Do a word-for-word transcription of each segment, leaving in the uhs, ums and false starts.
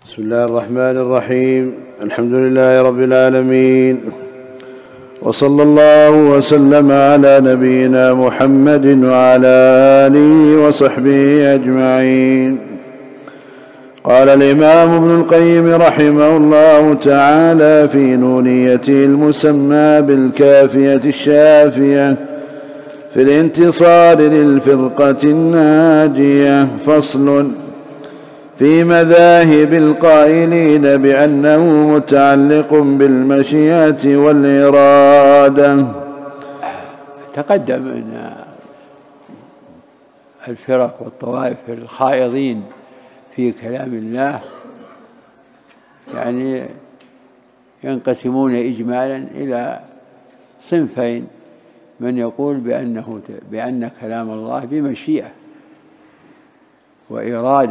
بسم الله الرحمن الرحيم. الحمد لله رب العالمين، وصلى الله وسلم على نبينا محمد وعلى آله وصحبه أجمعين. قال الإمام ابن القيم رحمه الله تعالى في نونيته المسمى بالكافية الشافية في الانتصار للفرقة الناجية: فصل في مذاهب القائلين بأنه متعلق بالمشيئة والإرادة. تقدم أن الفرق والطوائف الخائضين في كلام الله يعني ينقسمون إجمالا إلى صنفين: من يقول بأنه بأن كلام الله بمشيئة وإرادة،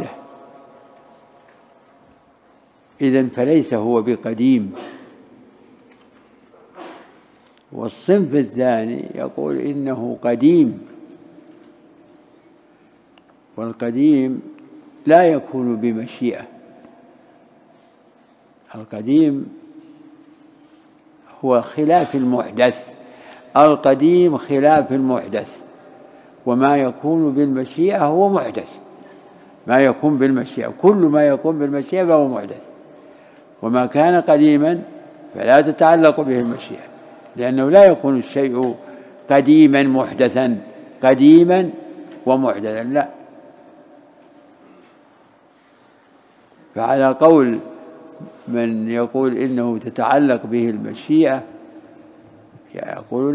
إذن فليس هو بقديم. والصنف الثاني يقول إنه قديم، والقديم لا يكون بمشيئة. القديم هو خلاف المحدث، القديم خلاف المحدث، وما يكون بالمشيئة هو محدث. ما يكون بالمشيئة، كل ما يكون بالمشيئة فهو محدث، وما كان قديما فلا تتعلق به المشيئة، لأنه لا يكون الشيء قديما محدثا، قديما ومحدثا لا. فعلى قول من يقول إنه تتعلق به المشيئة، يقولون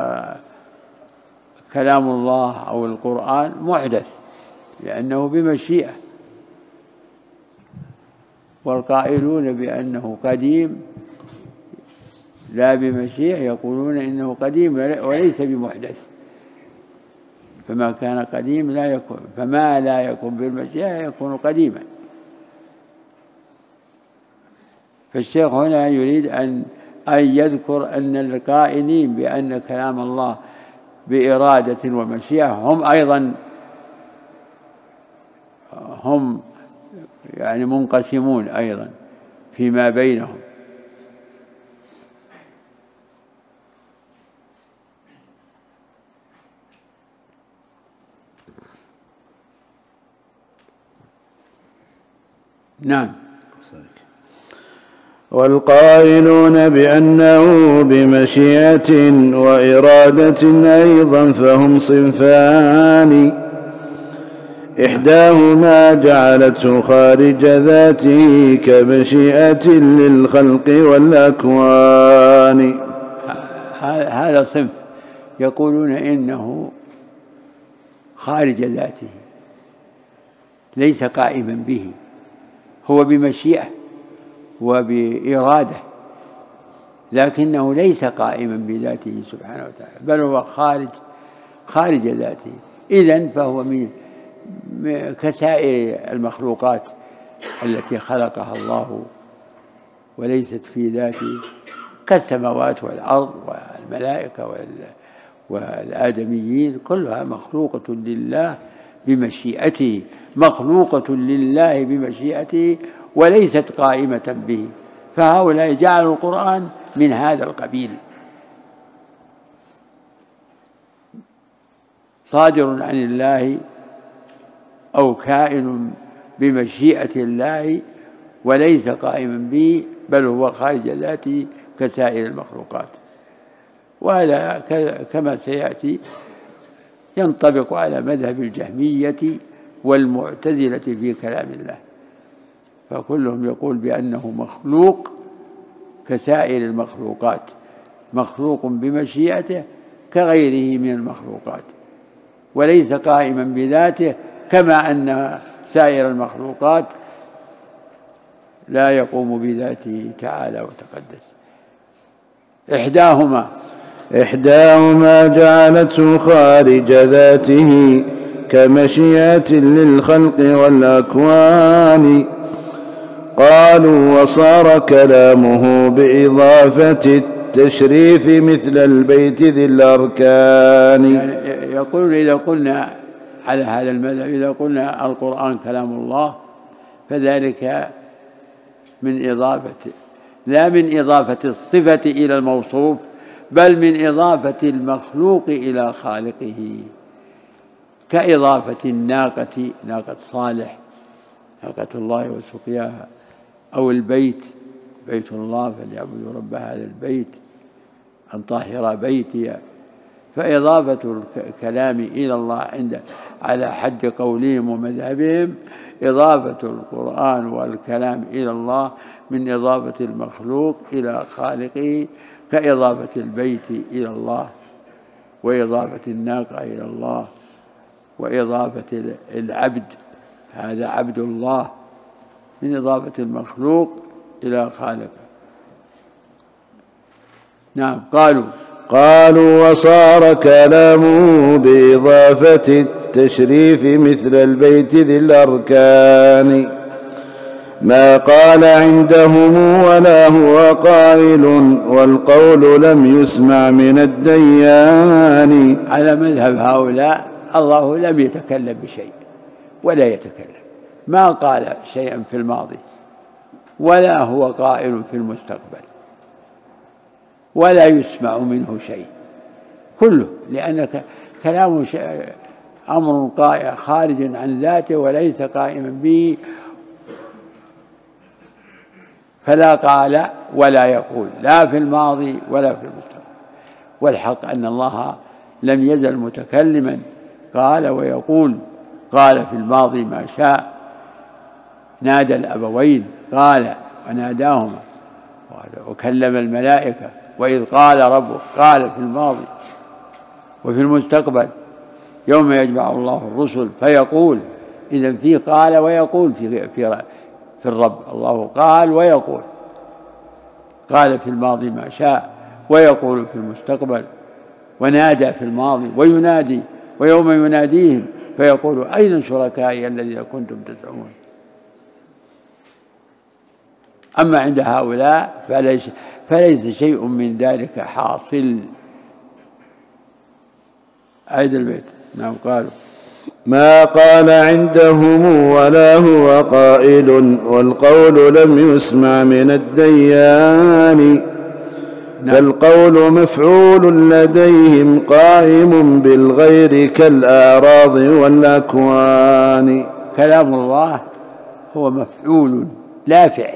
كلام الله أو القرآن محدث لأنه بمشيئة، والقائلون بأنه قديم لا بمشيئة يقولون إنه قديم وليس بمحدث. فما كان قديم لا يكون، فما لا يكون بالمشيئة يكون قديما. فالشيخ هنا يريد أن أن يذكر أن القائلين بأن كلام الله بإرادة ومشيئة هم أيضا هم يعني منقسمون أيضا فيما بينهم. نعم. والقائلون بأنه بمشيئة وإرادة أيضا فهم صنفان: إحداهما جعلته خارج ذاته كمشيئة للخلق والأكوان. هذا صنف يقولون إنه خارج ذاته ليس قائما به، هو بمشيئة وبإرادة، لكنه ليس قائما بذاته سبحانه وتعالى، بل هو خارج خارج ذاته. إذن فهو من كسائر المخلوقات التي خلقها الله وليست في ذاته، كالسماوات والأرض والملائكة والآدميين، كلها مخلوقة لله بمشيئته، مخلوقة لله بمشيئته وليست قائمة به. فهؤلاء جعلوا القرآن من هذا القبيل، صادر عن الله أو كائن بمشيئة الله وليس قائما به، بل هو خارج ذاته كسائر المخلوقات. وهذا كما سيأتي ينطبق على مذهب الجهمية والمعتزلة في كلام الله، فكلهم يقول بأنه مخلوق كسائر المخلوقات، مخلوق بمشيئته كغيره من المخلوقات، وليس قائما بذاته، كما أن سائر المخلوقات لا يقوم بذاته تعالى وتقدس. إحداهما إحداهما جعلته خارج ذاته كمشيئة للخلق والأكوان. قالوا: وصار كلامه بإضافة التشريف مثل البيت ذي الأركان. يعني يقولون إذا قلنا على هذا المذهب، إذا قلنا القرآن كلام الله فذلك من إضافة لا من إضافة الصفة إلى الموصوف، بل من إضافة المخلوق إلى خالقه، كإضافة الناقة ناقة صالح ناقة الله وسقياها، أو البيت بيت الله فليعبدوا رب هذا البيت أن طهر بيتي. فإضافة الكلام إلى الله عند على حد قولهم ومذهبهم إضافة القرآن والكلام إلى الله من إضافة المخلوق إلى خالقه، كإضافة البيت إلى الله، وإضافة الناقة إلى الله، وإضافة العبد هذا عبد الله من إضافة المخلوق إلى خالقه. نعم. قالوا قالوا وصار كلامه بإضافة التشريف مثل البيت ذي الأركان، ما قال عندهم ولا هو قائل، والقول لم يسمع من الديان. على مذهب هؤلاء الله لم يتكلم بشيء ولا يتكلم، ما قال شيئا في الماضي ولا هو قائل في المستقبل، ولا يسمع منه شيء كله، لأن كلامه أمر خارج عن ذاته وليس قائما به، فلا قال ولا يقول لا في الماضي ولا في المستقبل. والحق أن الله لم يزل متكلما، قال ويقول، قال في الماضي ما شاء، نادى الأبوين قال وناداهما، وكلم الملائكة، وإذ قال ربك قال في الماضي. وفي المستقبل يوم يجمع الله الرسل فيقول، إذن في قال ويقول في, في, في الرب، الله قال ويقول، قال في الماضي ما شاء ويقول في المستقبل، ونادى في الماضي وينادي، ويوم يناديهم فيقول أين شركائي الذين كنتم تزعمون. أما عند هؤلاء فليس, فليس شيء من ذلك حاصل. أيد البيت. نعم. قالوا ما قال عندهم ولا هو قائل، والقول لم يسمع من الديان. فالقول مفعول لديهم قائم بالغير كالأعراض والأكوان. كلام الله هو مفعول لا فعل،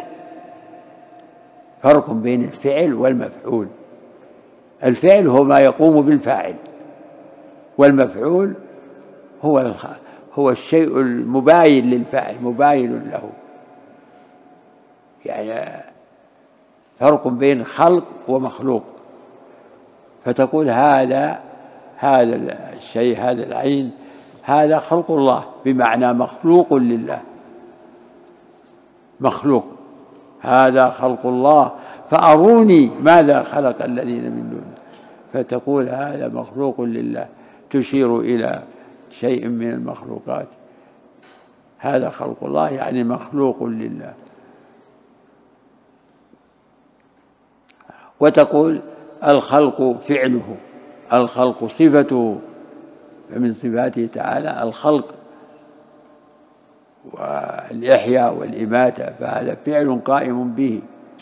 فرق بين الفعل والمفعول. الفعل هو ما يقوم بالفاعل، والمفعول هو هو الشيء المباين للفاعل، مباين له. يعني فرق بين خلق ومخلوق، فتقول هذا هذا الشيء هذا العين هذا خلق الله، بمعنى مخلوق لله، مخلوق، هذا خلق الله فأروني ماذا خلق الذين من دونه، فتقول هذا مخلوق لله، تشير إلى شيء من المخلوقات، هذا خلق الله يعني مخلوق لله. وتقول الخلق فعله، الخلق صفته، فمن صفاته تعالى الخلق والإحياء والإماتة، فهذا فعل قائم به.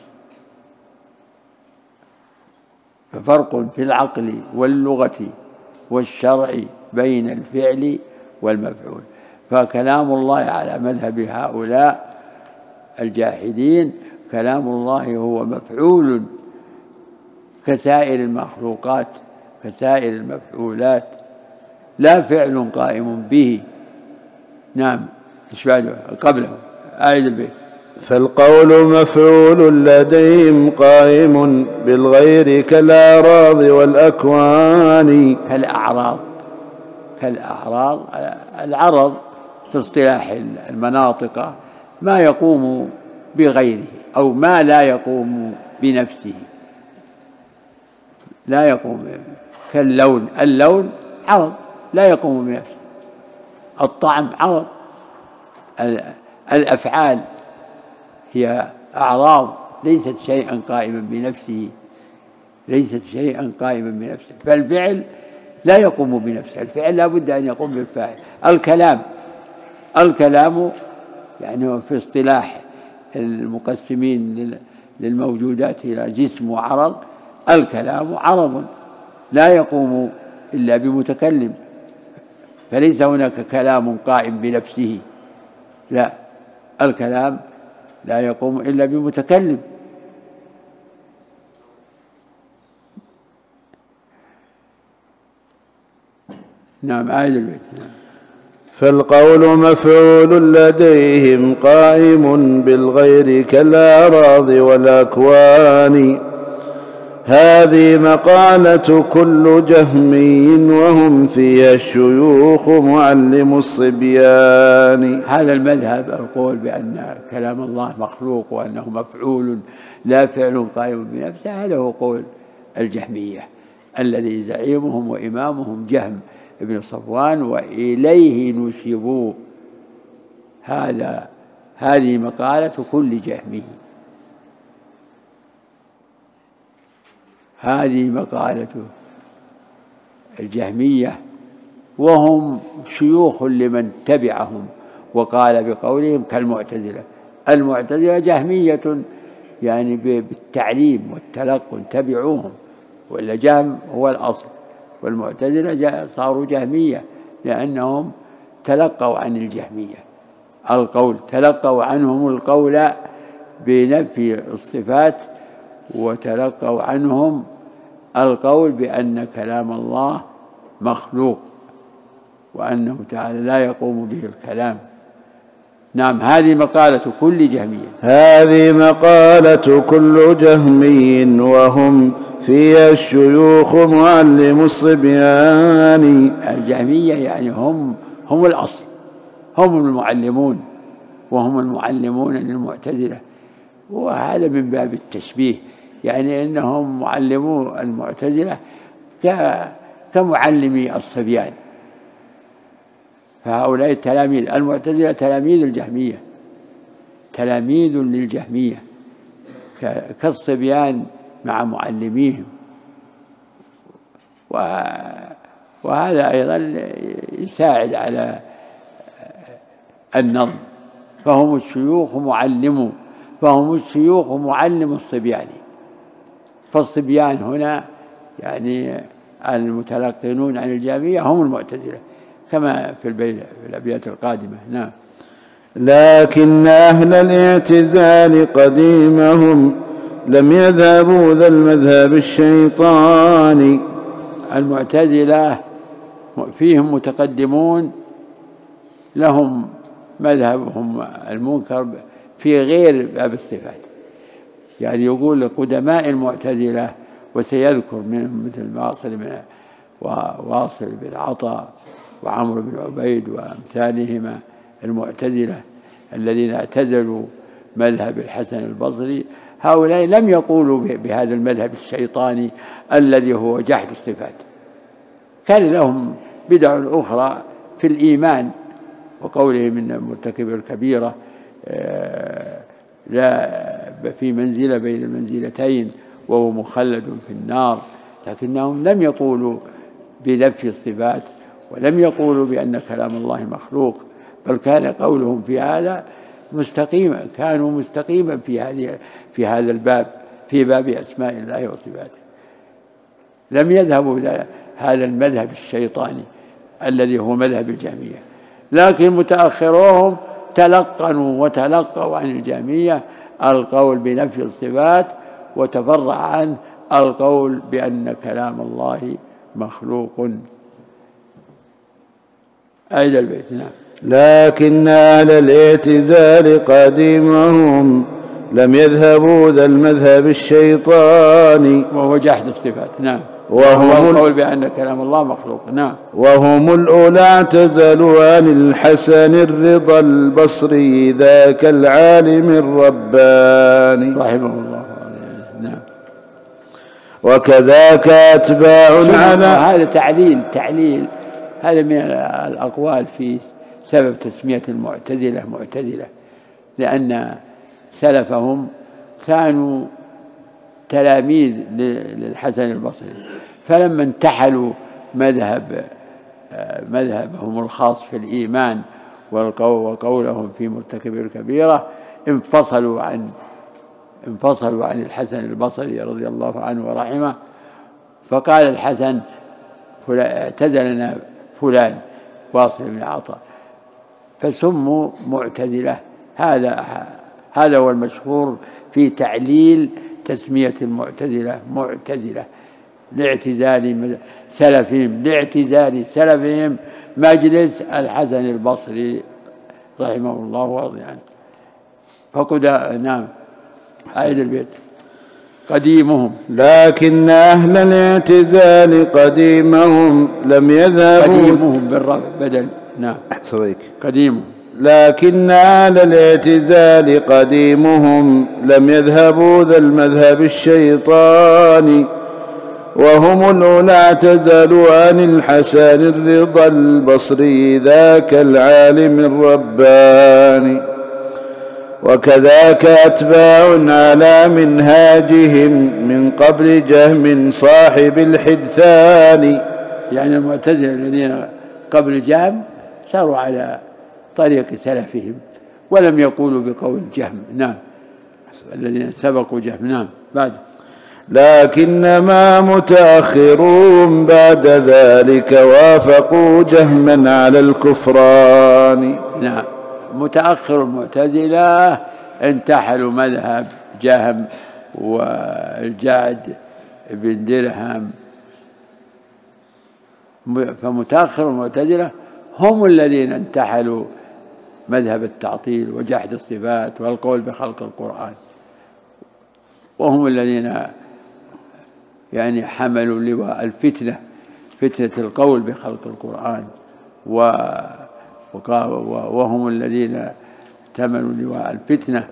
ففرق في العقل واللغة والشرع بين الفعل والمفعول. فكلام الله على مذهب هؤلاء الجاحدين كلام الله هو مفعول كسائر المخلوقات، كسائر المفعولات، لا فعل قائم به. نعم. ايش بعده قبله؟ آية البيت. فالقول مفعول لديهم قائم بالغير كالأعراض والأكوان. كالأعراض، كالأعراض العرض في اصطلاح المناطق ما يقوم بغيره أو ما لا يقوم بنفسه، لا يقوم. كاللون، اللون عرض لا يقوم بنفسه، الطعم عرض، الأفعال هي أعراض ليست شيئا قائما بنفسه، ليست شيئا قائما بنفسه. فالفعل لا يقوم بنفسه، الفعل لا بد أن يقوم بالفاعل. الكلام، الكلام يعني في اصطلاح المقسمين للموجودات إلى جسم وعرض، الكلام عرض لا يقوم إلا بمتكلم، فليس هناك كلام قائم بنفسه، لا، الكلام لا يقوم إلا بمتكلم. نعم، آية البيت. فالقول مفعول لديهم قائم بالغير كالأعراض والأكوان. هذه مقالة كل جهمي وهم فيها الشيوخ معلم الصبيان. هذا المذهب القول بأن كلام الله مخلوق وأنه مفعول لا فعل قائم بنفسه، هذا هو قول الجهمية الذي زعيمهم وإمامهم جهم ابن صفوان، وإليه نسبوا هذا هذه مقالة كل جهمي. هذه مقالة الجهمية وهم شيوخ لمن تبعهم، وقال بقولهم كالمعتزلة. المعتزلة جهمية يعني بالتعليم والتلقن، تبعوهم، وإلا جهم هو الأصل، والمعتزلة صاروا جهمية لأنهم تلقوا عن الجهمية القول، تلقوا عنهم القول بنفي الصفات، وتلقوا عنهم القول بأن كلام الله مخلوق وأنه تعالى لا يقوم به الكلام. نعم، هذه مقالة كل جهمي. هذه مقالة كل جهمي وهم فيها الشيوخ معلم الصبيان. الجهمية يعني هم هم الأصل، هم المعلمون، وهم المعلمون للمعتزلة، وهذا من باب التشبيه، يعني إنهم معلمو المعتزلة كمعلمي الصبيان، فهؤلاء التلاميذ المعتزلة تلاميذ الجهمية، تلاميذ للجهمية كالصبيان مع معلميهم، وهذا أيضا يساعد على النظم. فهم الشيوخ معلمو فهم الشيوخ معلم الصبيان، فالصبيان هنا يعني المتلقنون عن الجهمية هم المعتزلة كما في الأبيات القادمة. نعم. لكن أهل الاعتزال قديمهم لم يذهبوا ذا المذهب الشيطاني. المعتزلة فيهم متقدمون لهم مذهبهم المنكر في غير باب الصفات، يعني يقول قدماء المعتزلة، وسيذكر منهم مثل واصل بن وواصل بن عطاء وعمرو بن عبيد وأمثالهما المعتزلة الذين اعتزلوا مذهب الحسن البصري. هؤلاء لم يقولوا بهذا المذهب الشيطاني الذي هو جحد الصفات، كان لهم بدع أخرى في الإيمان، وقوله من مرتكب الكبيرة لا في منزلة بين المنزلتين وهو مخلد في النار، لكنهم لم يقولوا بنفي الصفات ولم يقولوا بأن كلام الله مخلوق، بل كان قولهم في هذا مستقيما، كانوا مستقيما في هذه في هذا الباب، في باب أسماء الله وصفاته. لم يذهبوا إلى هذا المذهب الشيطاني الذي هو مذهب الجهمية، لكن متأخروهم تلقنوا وتلقوا عن الجهمية القول بنفي الصفات، وتفرع عنه القول بأن كلام الله مخلوق. أيضا البيت. نعم. لكن أهل الاعتزال قديمهم لم يذهبوا ذا المذهب الشيطاني، وهو جحد الصفات. نعم. وهم القول بأن كلام الله مخلوق. نعم. وهم الأولى اعتزلوا عن الحسن الرضا البصري ذاك العالم الرباني رحمه الله. نعم. وكذاك أتباع على هذا تعليل تعليل هذا من الأقوال في سبب تسمية المعتزلة معتزلة، لأن سلفهم كانوا تلاميذ للحسن البصري، فلما انتحلوا مذهب مذهبهم الخاص في الإيمان وقولهم في مرتكب الكبيرة انفصلوا عن انفصلوا عن الحسن البصري رضي الله عنه ورحمه، فقال الحسن اعتزلنا فلان واصل بن عطاء، فسموا معتزلة. هذا هذا هو المشهور في تعليل تسمية المعتزلة معتزلة، لاعتزال سلفهم لاعتزال سلفهم مجلس الحسن البصري رحمه الله ورضي عنه. فقد نعم أعيد البيت. قديمهم لكن أهل الاعتزال قديمهم لم يذهبوا قديمهم بالرفع بدل نعم قديمهم لكن أهل الاعتزال قديمهم لم يذهبوا ذا المذهب الشيطاني، وهم الأولى اعتزلوا عن الحسن الرضا البصري ذاك العالم الرباني، وكذاك أتباع على منهاجهم من قبل جهم صاحب الحدثان. يعني المعتزلة الذين قبل جهم ساروا على طريق سلفهم ولم يقولوا بقول جهم. نعم الذين سبقوا جهم. نعم بعد لكنما متأخرون بعد ذلك وافقوا جهما على الكفران. نعم متأخر المعتزلة انتحلوا مذهب جهم والجعد بن درهم، فمتأخر المعتزلة هم الذين انتحلوا مذهب التعطيل وجحد الصفات والقول بخلق القرآن، وهم الذين يعني حملوا لواء الفتنة فتنة القول بخلق القرآن، وهم الذين احتملوا لواء الفتنة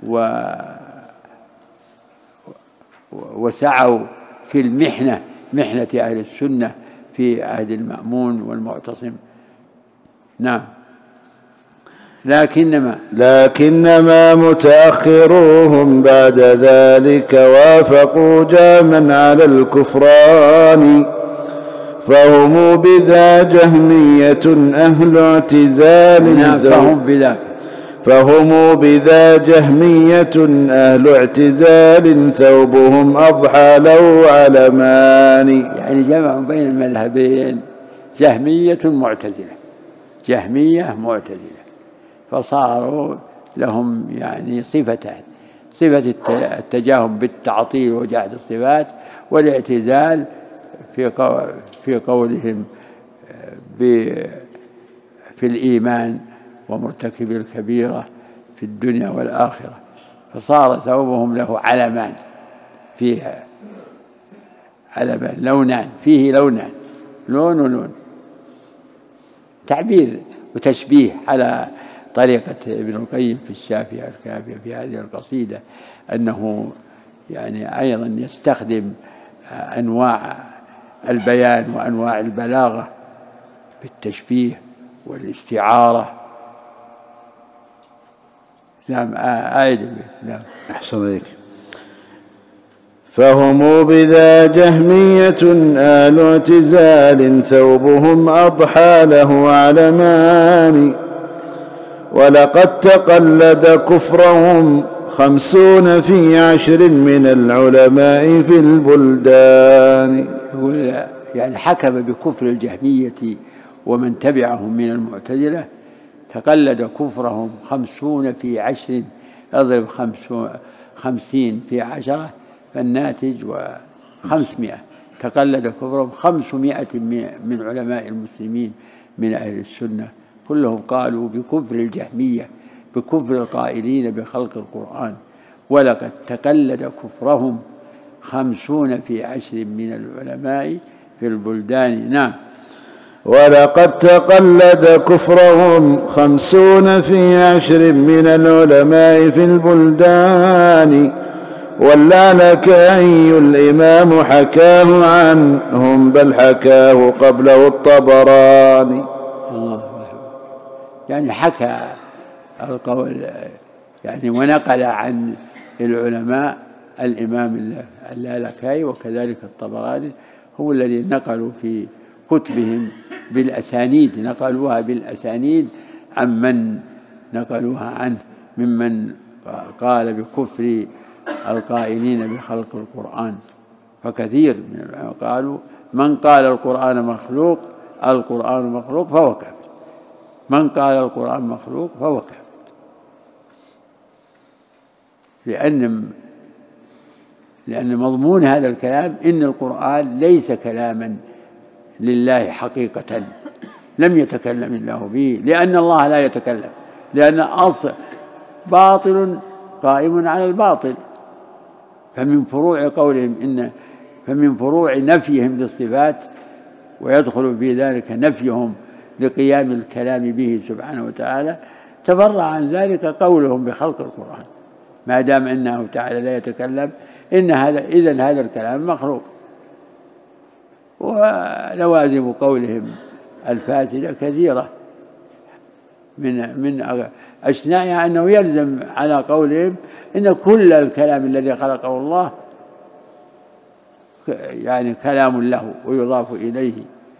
وسعوا في المحنة محنة أهل السنة في عهد المأمون والمعتصم. نعم لكنما لكنما متأخروهم بعد ذلك وافقوا جاما على الكفران، فهم بذا جهمية أهل اعتزال. نعم فهم بذا فهم بذا جهمية أهل اعتزال ثوبهم أضحى له علمان. يعني جمعوا بين المذهبين جهمية معتزلة جهمية معتزلة، فصاروا لهم يعني صفتان: صفة التجاهم بالتعطيل وجحد الصفات، والاعتزال في قولهم في الإيمان ومرتكب الكبيرة في الدنيا والآخرة، فصار ثوبهم له علمان فيها علمان لونان فيه لونان لون ولون، تعبير وتشبيه على طريقة ابن القيم في الشافية الكافية في هذه القصيدة، أنه يعني أيضا يستخدم أنواع البيان وأنواع البلاغة بالتشبيه والاستعارة. نعم آية نعم أحسن عليك. فهم بذا جهمية آل اعتزال ثوبهم أضحى له علمان، ولقد تقلد كفرهم خمسون في عشر من العلماء في البلدان. يعني حكم بكفر الجهمية ومن تبعهم من المعتزلة، تقلد كفرهم خمسون في عشر، اضرب خمسين في عشرة فالناتج وخمسمائة، تقلد كفرهم خمسمائة من علماء المسلمين من أهل السنة، كلهم قالوا بكفر الجهمية بكفر القائلين بخلق القرآن. ولقد تقلد كفرهم خمسون في عشر من العلماء في البلدان. نعم ولقد تقلد كفرهم خمسون في عشر من العلماء في البلدان، واللالكائي الإمام حكاه عنهم بل حكاه قبله الطبراني. الله يعني حكى القول يعني ونقل عن العلماء الإمام اللالكائي وكذلك الطبراني، هو الذي نقلوا في كتبهم بالأسانيد، نقلوها بالأسانيد عمن نقلوها عنه ممن قال بكفر القائلين بخلق القرآن، فكثير من العلماء قالوا من قال القرآن مخلوق القرآن مخلوق فهو كافر، من قال القرآن مخلوق فهو كافر، لأن لأن مضمون هذا الكلام إن القرآن ليس كلاما لله حقيقة، لم يتكلم الله به، لأن الله لا يتكلم، لأن أصل باطل قائم على الباطل. فمن فروع قولهم إن فمن فروع نفيهم للصفات، ويدخل في ذلك نفيهم لقيام الكلام به سبحانه وتعالى، تفرع عن ذلك قولهم بخلق القرآن، ما دام أنه تعالى لا يتكلم إن هذا إذن هذا الكلام مخلوق. ولوازم قولهم الفاسدة كثيرة، من من أشنعها أنه يلزم على قولهم إن كل الكلام الذي خلقه الله يعني كلام له ويضاف إليه،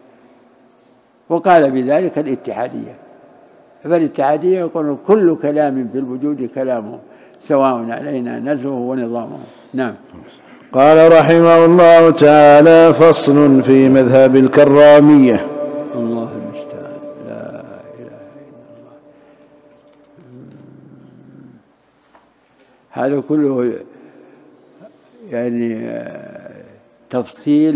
وقال بذلك الاتحادية. فالاتحادية يقول كل كلام في الوجود كلامه سواء علينا نزهه ونظامه. نعم. قال رحمه الله تعالى: فصل في مذهب الكرامية. الله المستعان، لا إله إلا الله. هذا كله يعني تفصيل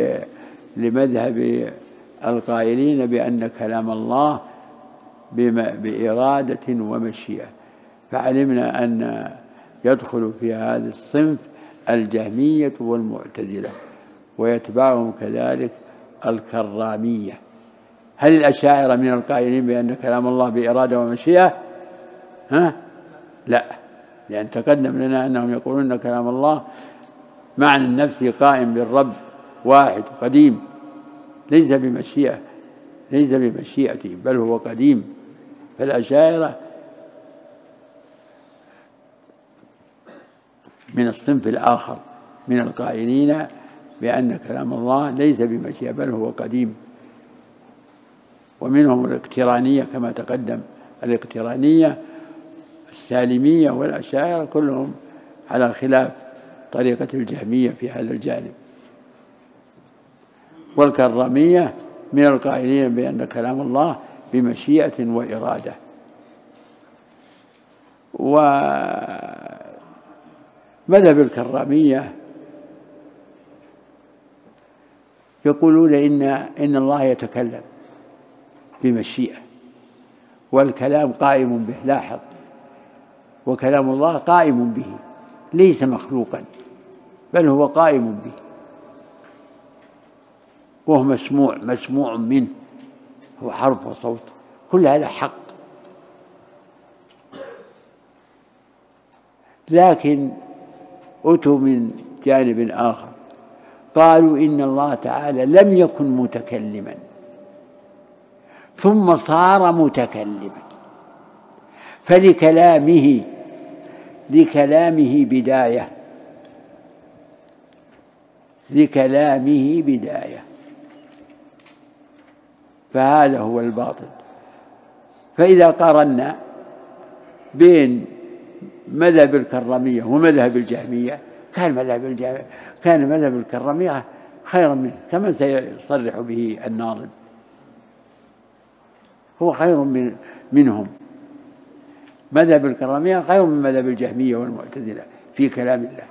لمذهب القائلين بأن كلام الله بإرادة ومشيئة. فعلمنا أن يدخل في هذا الصنف الجهمية والمعتزلة، ويتبعهم كذلك الكرامية. هل الأشاعرة من القائلين بأن كلام الله بإرادة ومشيئة؟ ها؟ لا، لأن تقدم لنا أنهم يقولون أن كلام الله معنى النفس قائم بالرب واحد قديم، ليس بمشيئة ليس بمشيئته بل هو قديم. فالأشاعرة من الصنف الآخر من القائلين بأن كلام الله ليس بمشيئة بل هو قديم. ومنهم الاقترانية كما تقدم، الاقترانية السالمية والأشاعرة كلهم على خلاف طريقة الجهمية في هذا الجانب. والكرامية من القائلين بأن كلام الله بمشيئة وإرادة. ومذهب الكرامية يقولون إن إن الله يتكلم بمشيئة، والكلام قائم به، لاحظ، وكلام الله قائم به ليس مخلوقا بل هو قائم به، وهو مسموع مسموع منه، هو حرف وصوت، كل هذا حق. لكن أتوا من جانب آخر قالوا إن الله تعالى لم يكن متكلما ثم صار متكلما، فلكلامه لكلامه بداية لكلامه بداية فهذا هو الباطل. فإذا قارنا بين مذهب الكرامية ومذهب الجهمية كان مذهب الجهمية كان مذهب الكرامية خيرا منه، كما سيصرح به الناظم، هو خير من منهم. مذهب الكرامية خير من مذهب الجهمية والمعتزلة في كلام الله،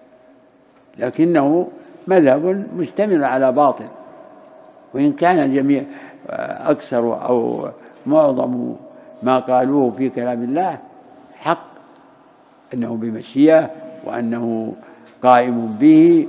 لكنه مذهب مشتمل على باطل، وإن كان جميع أكثر أو معظم ما قالوه في كلام الله حق، أنه بمشيئة وأنه قائم به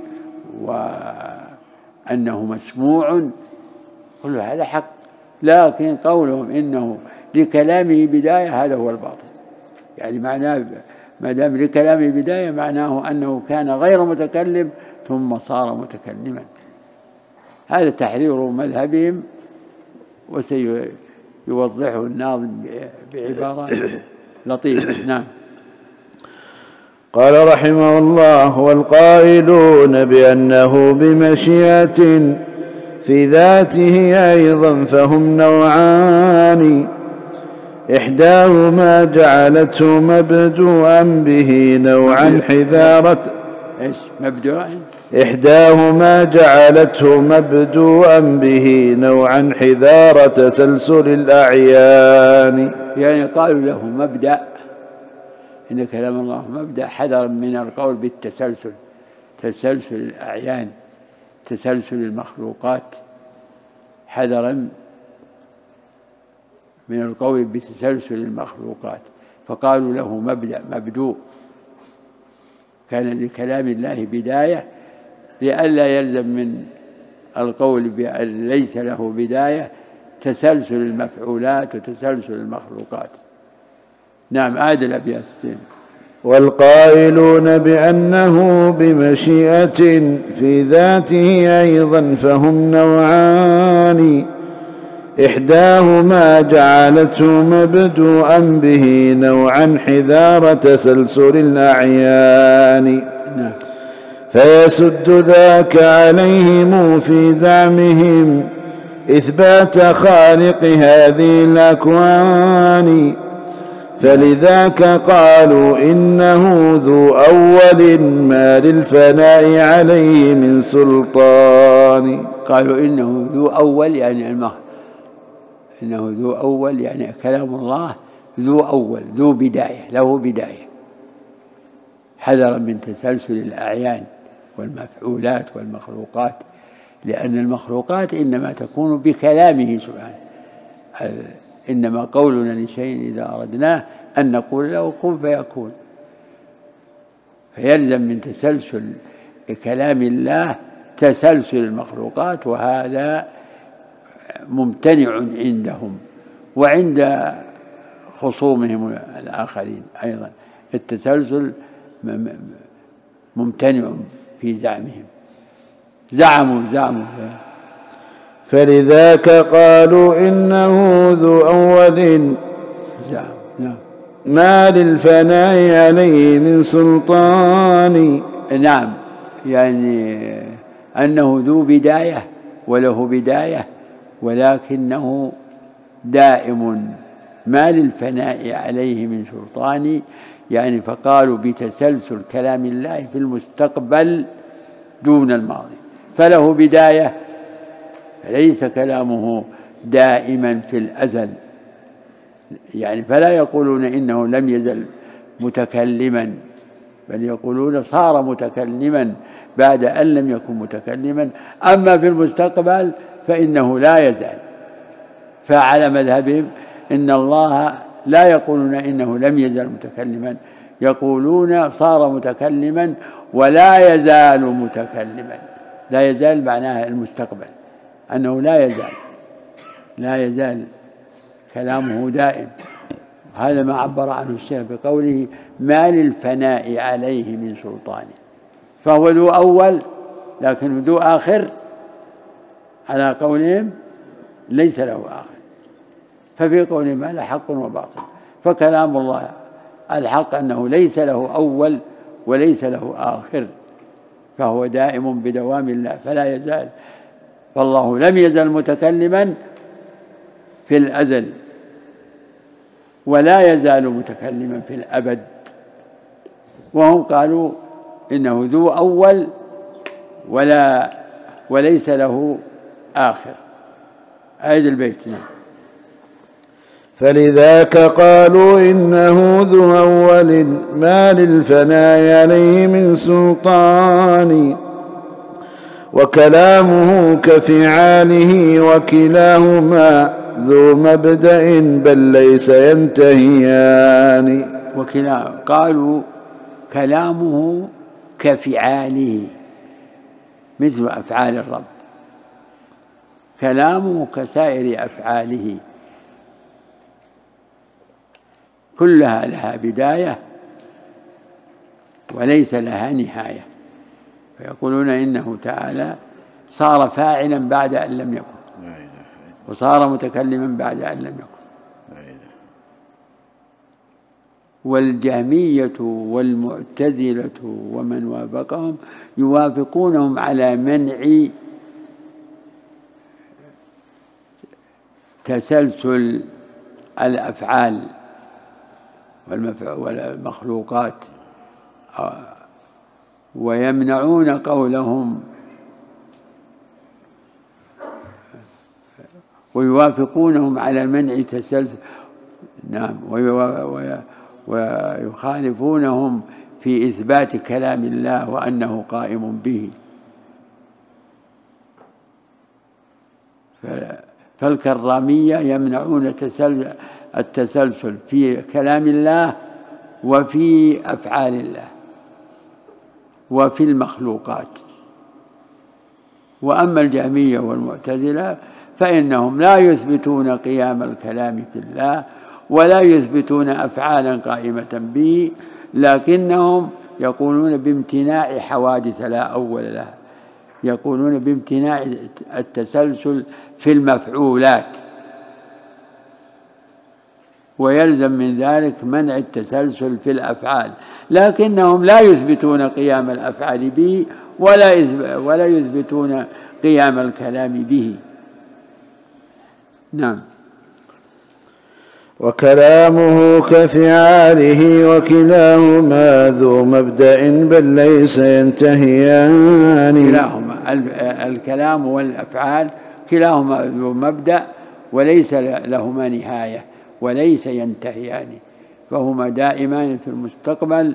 وأنه مسموع، كل هذا حق. لكن قولهم إنه لكلامه بداية هذا هو الباطل، يعني معناه ما دام لكلامه بداية معناه أنه كان غير متكلم ثم صار متكلما. هذا تحرير مذهبهم، وسيوضحه الناظم بعبارة لطيفة. نعم. قال رحمه الله: والقائلون بأنه بمشيئة في ذاته أيضا فهم نوعان، إحداهما جعلته مبدوءا به نوعا حذارة إيش مبدوءا؟ إحداهما جعلته مبدوءا به نوعا حذار تسلسل الأعيان. يعني قالوا له مبدأ، إن كلام الله مبدأ، حذرا من القول بالتسلسل، تسلسل الأعيان، تسلسل المخلوقات، حذرا من القول بتسلسل المخلوقات، فقالوا له مبدأ مبدوء. كان لكلام الله بداية لئلا يلزم من القول بأن ليس له بداية تسلسل المفعولات وتسلسل المخلوقات. نعم عاد الأبيات. والقائلون بأنه بمشيئة في ذاته أيضا فهم نوعان، إحداهما جعلته مبدوءا به نوعا حذار تسلسل الأعيان، فيسد ذاك عليهم في زعمهم إثبات خالق هذه الأكوان، فلذاك قالوا إنه ذو أول ما للفناء عليه من سلطان. قالوا إنه ذو أول يعني المخ إنه ذو أول يعني كلام الله ذو أول، ذو بداية، له بداية، حذرا من تسلسل الأعيان والمفعولات والمخلوقات، لأن المخلوقات إنما تكون بكلامه سبحانه. إنما قولنا لشيء إذا أردناه أن نقول له كن فيكون، فيلزم من تسلسل كلام الله تسلسل المخلوقات، وهذا ممتنع عندهم وعند خصومهم الآخرين أيضا. التسلسل ممتنع في زعمهم، زعموا زعموا فلذاك قالوا إنه ذو أول ما للفناء عليه من سلطان. نعم، يعني أنه ذو بداية وله بداية، ولكنه دائم ما للفناء عليه من سلطان، يعني فقالوا بتسلسل كلام الله في المستقبل دون الماضي، فله بداية، ليس كلامه دائما في الأزل، يعني فلا يقولون إنه لم يزل متكلما، بل يقولون صار متكلما بعد أن لم يكن متكلما. أما في المستقبل فإنه لا يزال، فعلى مذهبهم إن الله لا يقولون إنه لم يزل متكلما، يقولون صار متكلما ولا يزال متكلما. لا يزال معناها المستقبل، أنه لا يزال لا يزال كلامه دائم. هذا ما عبر عنه الشيخ بقوله ما للفناء عليه من سلطان، فهو ذو أول لكن ذو آخر، على قولهم ليس له آخر، ففي قولهم هذا حق وباطل. فكلام الله الحق أنه ليس له أول وليس له آخر، فهو دائم بدوام الله فلا يزال، فالله لم يزل متكلما في الأزل ولا يزال متكلما في الأبد. وهم قالوا إنه ذو أول ولا وليس له آخر. أعيد البيت. فلذاك قالوا إنه ذو أول ما للفناء عليه من سلطان، وكلامه كفعاله وكلاهما ذو مبدأ بل ليس ينتهيان. وكلا قالوا كلامه كفعاله مثل أفعال الرب، كلامه كسائر أفعاله كلها لها بداية وليس لها نهاية، فيقولون إنه تعالى صار فاعلا بعد أن لم يكن، وصار متكلما بعد أن لم يكن. والجهمية والمعتزلة ومن وافقهم يوافقونهم على منع تسلسل الأفعال والمخلوقات، ويمنعون قولهم ويوافقونهم على منع تسلسل، نعم، ويخالفونهم في إثبات كلام الله وأنه قائم به. فالكرامية يمنعون التسلسل في كلام الله وفي أفعال الله وفي المخلوقات. وأما الجهمية والمعتزلة فإنهم لا يثبتون قيام الكلام في الله ولا يثبتون أفعالا قائمة به، لكنهم يقولون بامتناع حوادث لا أول لها، يقولون بامتناع التسلسل في المفعولات، ويلزم من ذلك منع التسلسل في الأفعال، لكنهم لا يثبتون قيام الأفعال به ولا ولا يثبتون قيام الكلام به. نعم. وكلامه كفعاله وكلاهما ذو مبدأ بل ليس ينتهيان. كلاهما الكلام والأفعال كلاهما ذو مبدأ وليس لهما نهاية وليس ينتهيان، فهما دائمان في المستقبل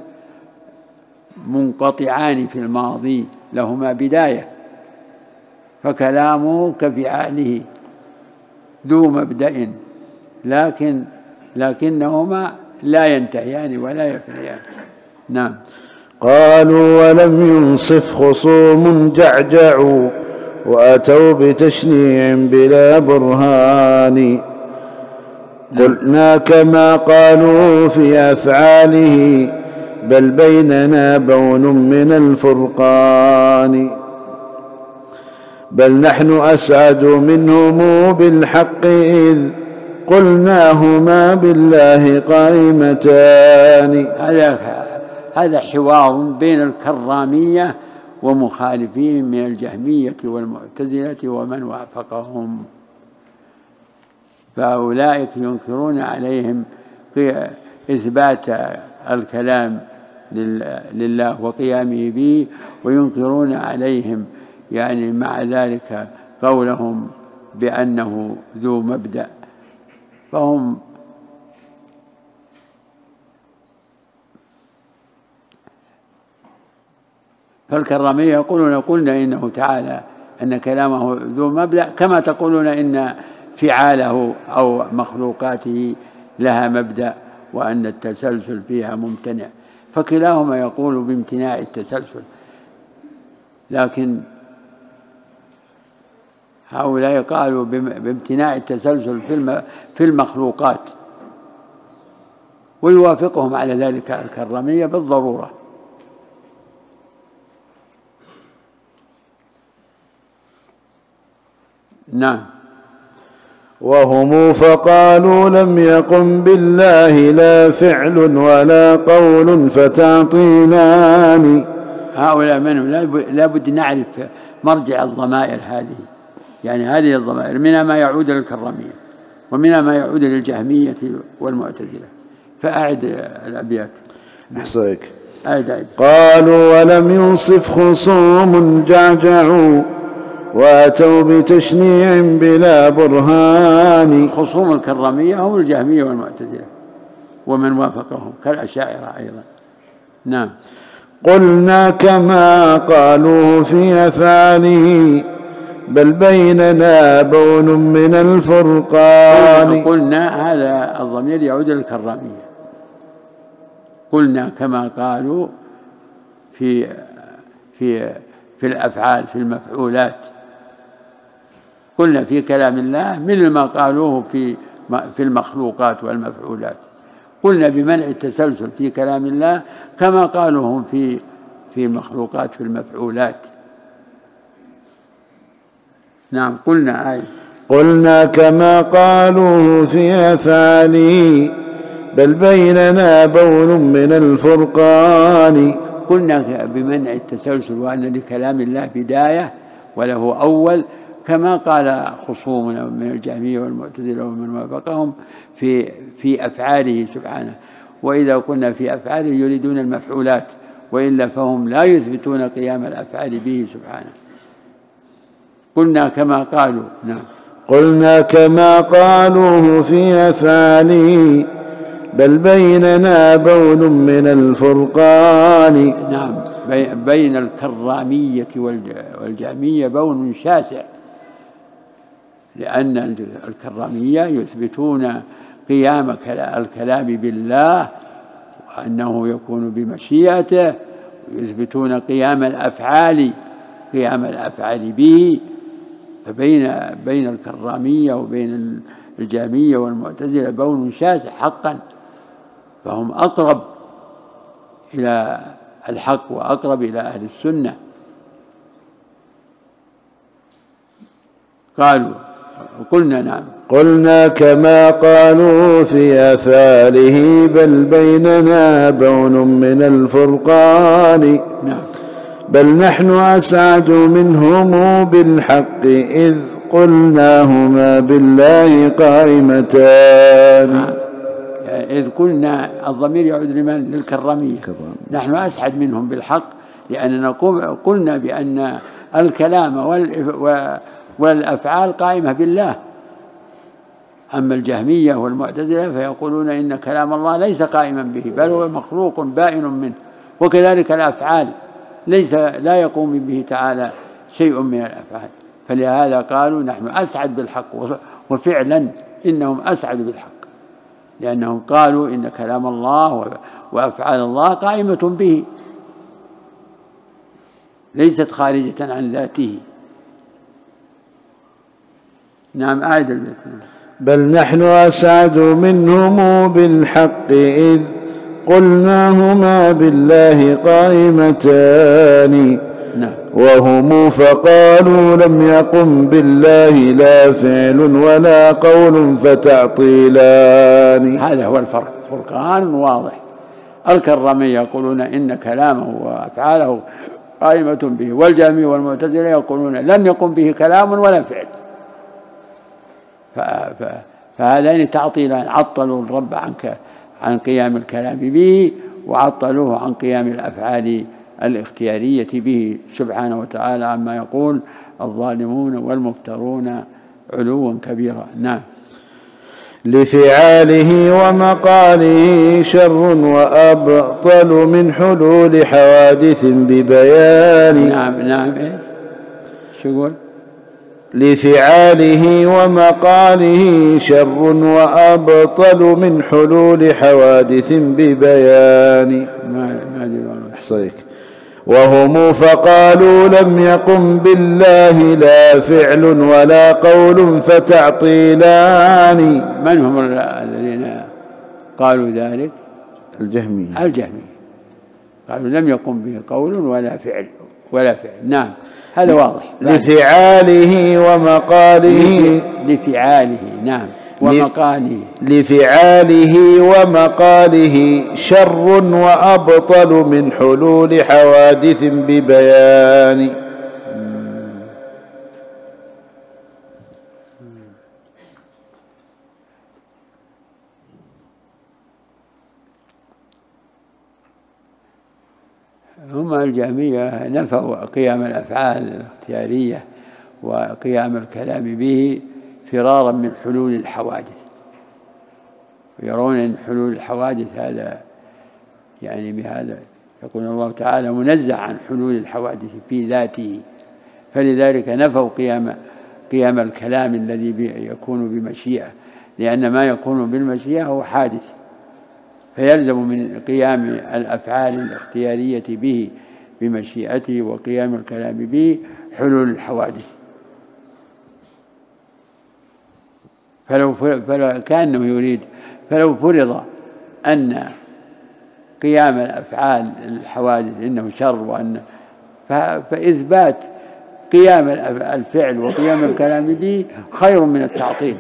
منقطعان في الماضي، لهما بداية. فكلامه كفعاله ذو مبدأ لكن لكنهما لا ينتهيان ولا يفنيان. نعم. قالوا ولم ينصف خصوم جعجعوا وأتوا بتشنيع بلا برهان. قلنا كما قالوا في أفعاله بل بيننا بون من الفرقان. بل نحن أسعد منهم بالحق إذ قلناهما بالله قائمتان. هذا هذا حوار بين الكرامية ومخالفين من الجهمية والمعتزلة ومن وافقهم. فأولئك ينكرون عليهم في إثبات الكلام لله وقيامه به، وينكرون عليهم يعني مع ذلك قولهم بأنه ذو مبدأ. فهم فالكرامية يقولون قلنا إنه تعالى أن كلامه ذو مبدأ كما تقولون إن فعاله أو مخلوقاته لها مبدأ وأن التسلسل فيها ممتنع، فكلاهما يقول بامتناع التسلسل، لكن هؤلاء قالوا بامتناع التسلسل في المخلوقات، ويوافقهم على ذلك الكرامية بالضرورة. نعم. وهم فقالوا لم يقم بالله لا فعل ولا قول فتعطيلان. هؤلاء منهم لا بد نعرف مرجع الضمائر هذه، يعني هذه الضمائر منها ما يعود للكرامية ومنها ما يعود للجهمية والمعتزلة. فأعد الأبيات. أحصيك. أعد أعد. قالوا ولم ينصف خصوم جعجعوا وأتوا بتشنيع بلا برهان. خصوم الكرامية هم الجهمية والمعتزلة ومن وافقهم كالأشاعرة أيضا. نعم. قلنا كما قالوا في أفعاله بل بيننا بون من الفرقان. قلنا هذا الضمير يعود للكرامية. قلنا كما قالوا في في في الأفعال في المفعولات، قلنا في كلام الله مثل ما قالوه في في المخلوقات والمفعولات. قلنا بمنع التسلسل في كلام الله كما قالوهم في في المخلوقات في المفعولات. نعم. قلنا آية. قلنا كما قالوه في أفعاله بل بيننا بون من الفرقان. قلنا بمنع التسلسل وأن لكلام الله بداية وله أول، كما قال خصومنا من الجهمية والمعتزلة ومن وافقهم في في أفعاله سبحانه. وإذا قلنا في أفعاله يريدون المفعولات، وإلا فهم لا يثبتون قيام الأفعال به سبحانه. قلنا كما قالوا. نعم. قلنا كما قالوه في أفعاله بل بيننا بون من الفرقان. نعم، بين الكرامية والجهمية بون شاسع، لأن الكرامية يثبتون قيام الكلام بالله وأنه يكون بمشيئته، ويثبتون قيام الأفعال قيام الأفعال به. فبين بين الكرامية وبين الجهمية والمعتزلة بون شاسع حقا، فهم أقرب إلى الحق وأقرب إلى أهل السنة. قالوا قلنا نعم. قلنا كما قالوا في أفعاله بل بيننا بون من الفرقان. نعم. بل نحن أسعد منهم بالحق إذ قلناهما بالله قائمتان. نعم. إذ قلنا الضمير يعود لمن؟ للكرامية. نحن أسعد منهم بالحق لأننا قلنا بأن الكلام والأفعال قائمة بالله. أما الجهمية والمعتزلة فيقولون إن كلام الله ليس قائما به، بل هو مخلوق بائن منه، وكذلك الأفعال ليس لا يقوم به تعالى شيء من الأفعال. فلهذا قالوا نحن أسعد بالحق، وفعلا إنهم أسعد بالحق، لأنهم قالوا إن كلام الله وأفعال الله قائمة به، ليست خارجة عن ذاته. نعم. أعد البيت. بل نحن أسعد منهم بالحق إذ قلناهما بالله قائمتان. نعم. وهم فقالوا لم يقم بالله لا فعل ولا قول فتعطيلان. هذا هو الفرق، فرقان واضح. الكرامية يقولون إن كلامه وأفعاله قائمة به، والجهمية والمعتزلة يقولون لم يقم به كلام ولا فعل. فهذين تعطيلان، عطلوا الرب عن عن قيام الكلام به، وعطلوه عن قيام الأفعال الاختيارية به سبحانه وتعالى عما يقول الظالمون والمفترون علوا كبيرا. نعم. لفعاله ومقاله شر وأبطل من حلول حوادث ببيان. نعم. نعم. إيه؟ شو يقول؟ لفعاله ومقاله شر وأبطل من حلول حوادث ببيان. ما ما أحصيك. وهم فقالوا لم يقم بالله لا فعل ولا قول فتعطيلان. من هم الذين قالوا ذلك؟ الجهمية. الجهمية قالوا لم يقم به قول ولا فعل ولا فعل. نعم، هذا واضح. لفعاله ومقاله لفعاله. نعم. ومقاله. لفعاله ومقاله شر وأبطل من حلول حوادث ببيان. هم الجهمية نفوا قيام الأفعال الاختيارية وقيام الكلام به فرارا من حلول الحوادث، ويرون أن حلول الحوادث هذا يعني بهذا يقول الله تعالى منزه عن حلول الحوادث في ذاته، فلذلك نفوا قيام قيام الكلام الذي يكون بمشيئة، لأن ما يكون بالمشيئة هو حادث، فيلزم من قيام الأفعال الاختيارية به بمشيئته وقيام الكلام به حلول الحوادث. فلو فلو كأنه يريد فلو فرض أن قيام الأفعال الحوادث إنه شر، وأن فإثبات قيام الفعل وقيام الكلام به خير من التعطيل.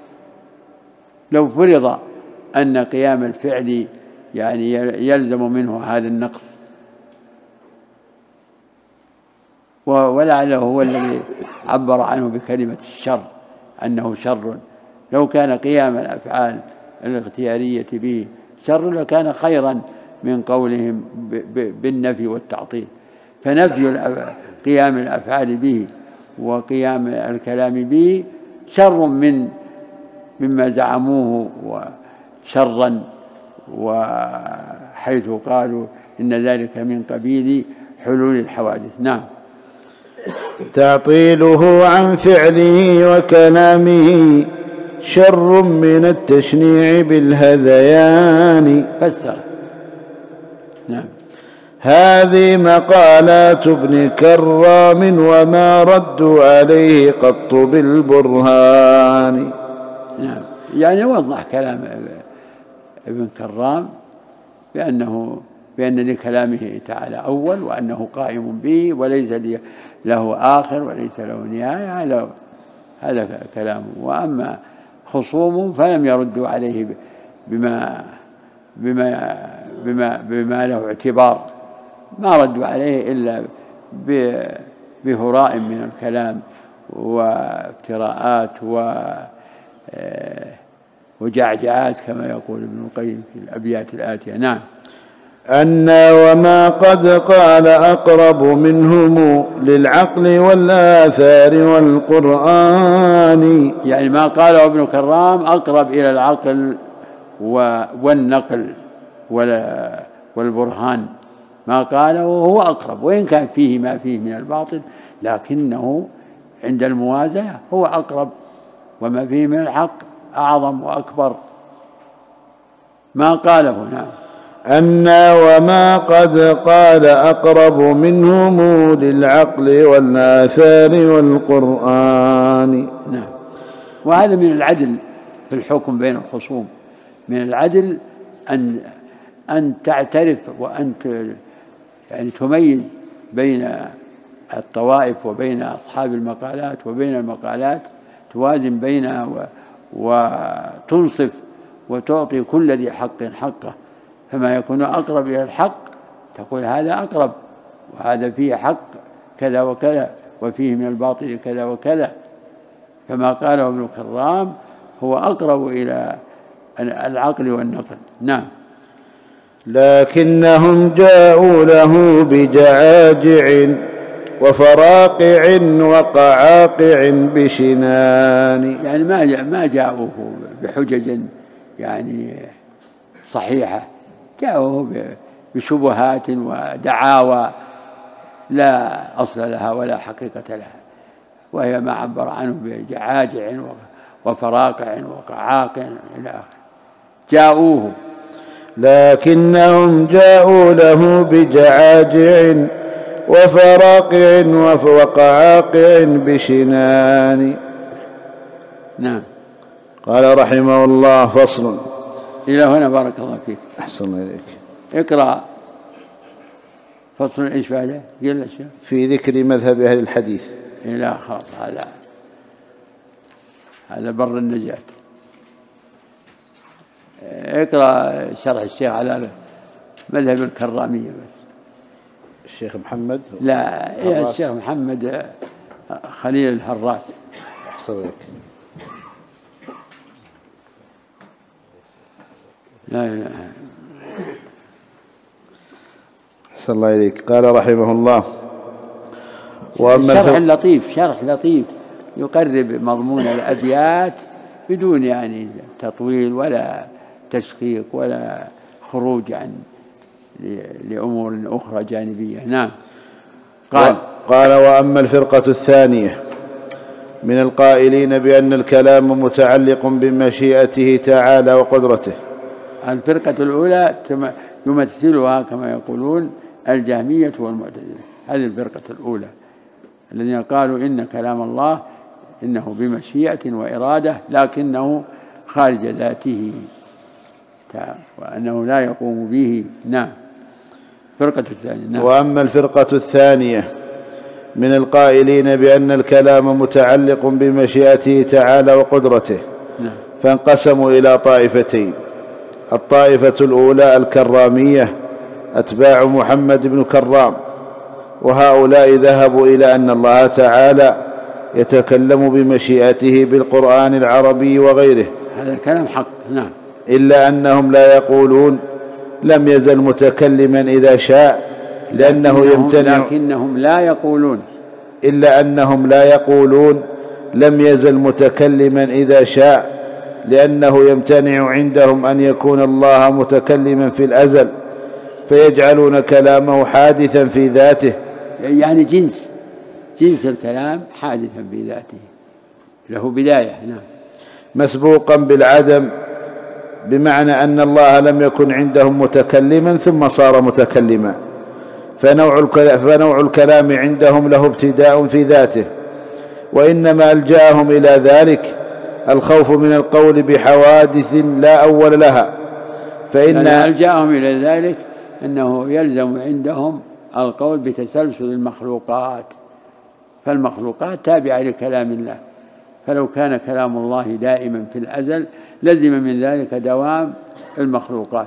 لو فرض أن قيام الفعل يعني يلزم منه هذا النقص، ولعله هو الذي عبر عنه بكلمة الشر أنه شر. لو كان قيام الأفعال الاختيارية به شر لكان خيرا من قولهم بالنفي والتعطيل. فنفي قيام الأفعال به وقيام الكلام به شر من مما زعموه وشرا، وحيث قالوا إن ذلك من قبيل حلول الحوادث. نعم. تعطيله عن فعله وكلامه شر من التشنيع بالهذيان. فسر. نعم. هذه مقالات ابن كرام وما ردوا عليه قط بالبرهان. نعم. يعني وضح كلام ابن كرام بأنه بأن لكلامه تعالى أول وأنه قائم به وليس له آخر وليس له نهاية. هذا هذا كلامه. وأما خصومه فلم يردوا عليه بما بما بما بما له اعتبار، ما ردوا عليه إلا بهراء من الكلام وافتراءات وجعجعات كما يقول ابن القيم في الأبيات الآتية. نعم. أن وما قد قال أقرب منهم للعقل والآثار والقرآن. يعني ما قاله ابن كرام أقرب إلى العقل والنقل والبرهان، ما قاله هو أقرب، وإن كان فيه ما فيه من الباطل لكنه عند الموازنة هو أقرب، وما فيه من الحق أعظم وأكبر ما قاله. نعم. أن وما قد قال أقرب منهم للعقل والآثار والقرآن. نعم. وهذا من العدل في الحكم بين الخصوم، من العدل أن أن تعترف وأن يعني تميز بين الطوائف وبين أصحاب المقالات وبين المقالات، توازن بينها وتنصف وتعطي كل ذي حق حقه. فما يكون أقرب إلى الحق تقول هذا أقرب، وهذا فيه حق كذا وكذا، وفيه من الباطل كذا وكذا. فما قاله ابن كرام هو أقرب إلى العقل والنقل. نعم. لكنهم جاءوا له بجعاجع وفراقع وقعاقع بشنان. يعني ما ما جاءوه بحجج يعني صحيحة، جاءوه بشبهات ودعاوى لا أصل لها ولا حقيقة لها، وهي ما عبر عنه بجعاجع وفراقع وقعاقع إلى آخره. جاءوه لكنهم جاءوا له بجعاجع وفراقع وقعاقع بشنان. نعم. قال رحمه الله: فصل. إلى هنا بارك الله فيك. أحسن الله إليك. اقرأ. فصل إيش بعده؟ قل الشيء في ذكر مذهب أهل الحديث. لا خلاص، هذا هذا بر النجاة. اقرأ شرح الشيخ على مذهب الكرامية بس. الشيخ محمد؟ لا، إيه الشيخ محمد خليل الهراس. أحسن لك. لا إله. أحسن الله إليك. قال رحمه الله: وأما شرح لطيف، شرح لطيف يقرب مضمون الأبيات بدون يعني تطويل ولا تشقيق ولا خروج عن لأمور أخرى جانبية. نعم. قال قال وأما الفرقة الثانية من القائلين بأن الكلام متعلق بمشيئته تعالى وقدرته. الفرقة الأولى يمثلها كما يقولون الجهمية والمعتزلة. هذه الفرقة الأولى الذين قالوا إن كلام الله إنه بمشيئة وإرادة لكنه خارج ذاته وأنه لا يقوم به. نعم. الفرقة الثانية. نعم. وأما الفرقة الثانية من القائلين بأن الكلام متعلق بمشيئته تعالى وقدرته. نعم. فانقسموا إلى طائفتين: الطائفة الأولى الكرامية أتباع محمد بن كرام، وهؤلاء ذهبوا إلى أن الله تعالى يتكلم بمشيئته بالقرآن العربي وغيره. هذا الكلام حق. نعم. إلا أنهم لا يقولون لم يزل متكلما إذا شاء لأنه يمتنع، لكنهم لا يقولون إلا أنهم لا يقولون لم يزل متكلما إذا شاء لأنه يمتنع عندهم أن يكون الله متكلما في الأزل، فيجعلون كلامه حادثا في ذاته، يعني جنس جنس الكلام حادثا في ذاته له بداية. نعم. مسبوقا بالعدم، بمعنى أن الله لم يكن عندهم متكلما ثم صار متكلما، فنوع فنوع الكلام عندهم له ابتداء في ذاته، وإنما ألجأهم إلى ذلك الخوف من القول بحوادث لا أول لها، فإن ألجأهم إلى ذلك أنه يلزم عندهم القول بتسلسل المخلوقات، فالمخلوقات تابعة لكلام الله، فلو كان كلام الله دائما في الأزل لزم من ذلك دوام المخلوقات.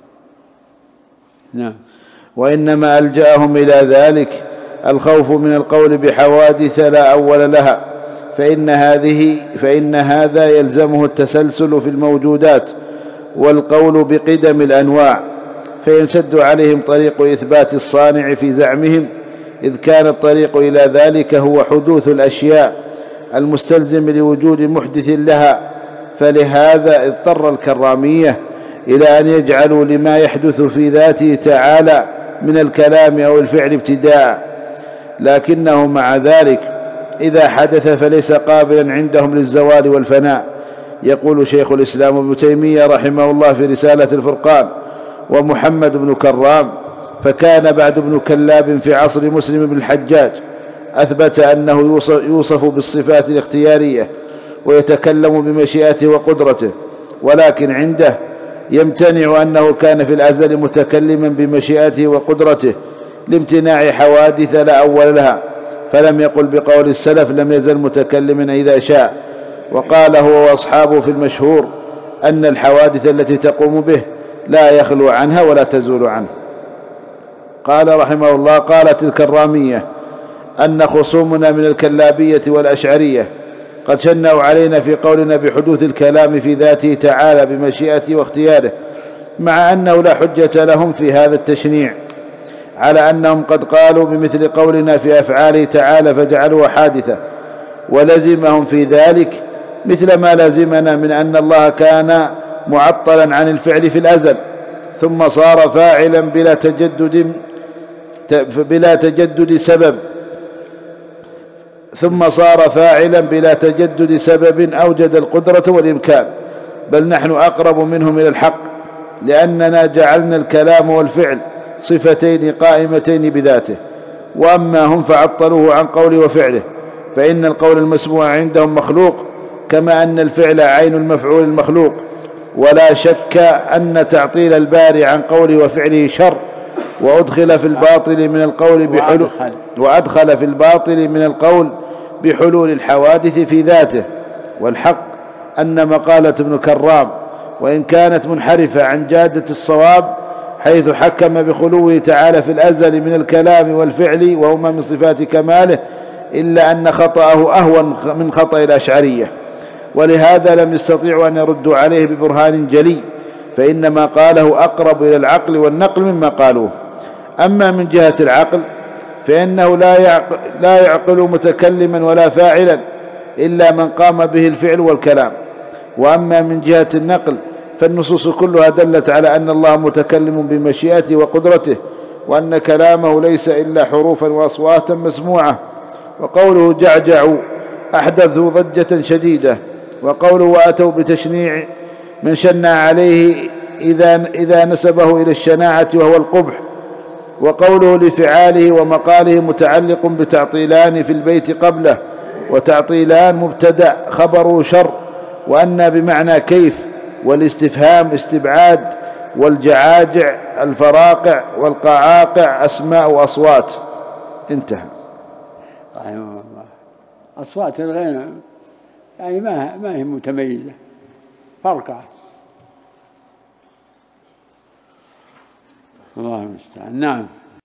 نعم. وإنما ألجأهم إلى ذلك الخوف من القول بحوادث لا أول لها، فإن هذه فإن هذا يلزمه التسلسل في الموجودات والقول بقدم الأنواع، فينسد عليهم طريق إثبات الصانع في زعمهم، إذ كان الطريق إلى ذلك هو حدوث الأشياء المستلزم لوجود محدث لها. فلهذا اضطر الكرامية إلى أن يجعلوا لما يحدث في ذاته تعالى من الكلام أو الفعل ابتداء، لكنه مع ذلك إذا حدث فليس قابلا عندهم للزوال والفناء. يقول شيخ الإسلام ابن تيمية رحمه الله في رسالة الفرقان: ومحمد بن كرام فكان بعد ابن كلاب في عصر مسلم بن الحجاج أثبت أنه يوصف بالصفات الاختيارية ويتكلم بمشيئته وقدرته، ولكن عنده يمتنع أنه كان في الأزل متكلما بمشيئته وقدرته لامتناع حوادث لا أول لها، فلم يقل بقول السلف لم يزل متكلما إذا شاء، وقال هو وأصحابه في المشهور أن الحوادث التي تقوم به لا يخلو عنها ولا تزول عنه. قال رحمه الله: قالت الكرامية أن خصومنا من الكلابية والأشعرية قد شنوا علينا في قولنا بحدوث الكلام في ذاته تعالى بمشيئته واختياره، مع أنه لا حجة لهم في هذا التشنيع، على أنهم قد قالوا بمثل قولنا في أفعاله تعالى فجعلوها حادثة، ولزمهم في ذلك مثل ما لزمنا من أن الله كان معطلا عن الفعل في الأزل ثم صار فاعلا بلا تجدد بلا تجدد سبب ثم صار فاعلا بلا تجدد سبب أوجد القدرة والإمكان، بل نحن أقرب منهم إلى الحق، لأننا جعلنا الكلام والفعل صفتين قائمتين بذاته، وأما هم فعطلوه عن قوله وفعله، فإن القول المسموع عندهم مخلوق كما أن الفعل عين المفعول المخلوق، ولا شك أن تعطيل الباري عن قوله وفعله شر، وأدخل في الباطل من القول بحلول وأدخل في الباطل من القول بحلول الحوادث في ذاته. والحق أن مقالة ابن كرام وإن كانت منحرفة عن جادة الصواب، حيث حكم بخلوه تعالى في الأزل من الكلام والفعل وهما من صفات كماله، إلا أن خطأه أهون من خطأ الأشعرية، ولهذا لم يستطيعوا أن يردوا عليه ببرهان جلي، فإن ما قاله أقرب إلى العقل والنقل مما قالوه. أما من جهة العقل فإنه لا يعقل, لا يعقل متكلما ولا فاعلا إلا من قام به الفعل والكلام. وأما من جهة النقل فالنصوص كلها دلت على أن الله متكلم بمشيئته وقدرته، وأن كلامه ليس إلا حروفا وأصواتا مسموعة. وقوله جعجعوا أحدثوا ضجة شديدة، وقوله وأتوا بتشنيع من شنع عليه إذا, إذا نسبه إلى الشناعة وهو القبح. وقوله لفعاله ومقاله متعلق بتعطيلان في البيت قبله، وتعطيلان مبتدأ خبره شر، وأن بمعنى كيف، والاستفهام استبعاد، والجعاجع الفراقع، والقعاقع أسماء وأصوات. انتهى. رحمه الله. أصوات الغير يعني ما ما هي متميزة، فرقعة. الله المستعان. نعم.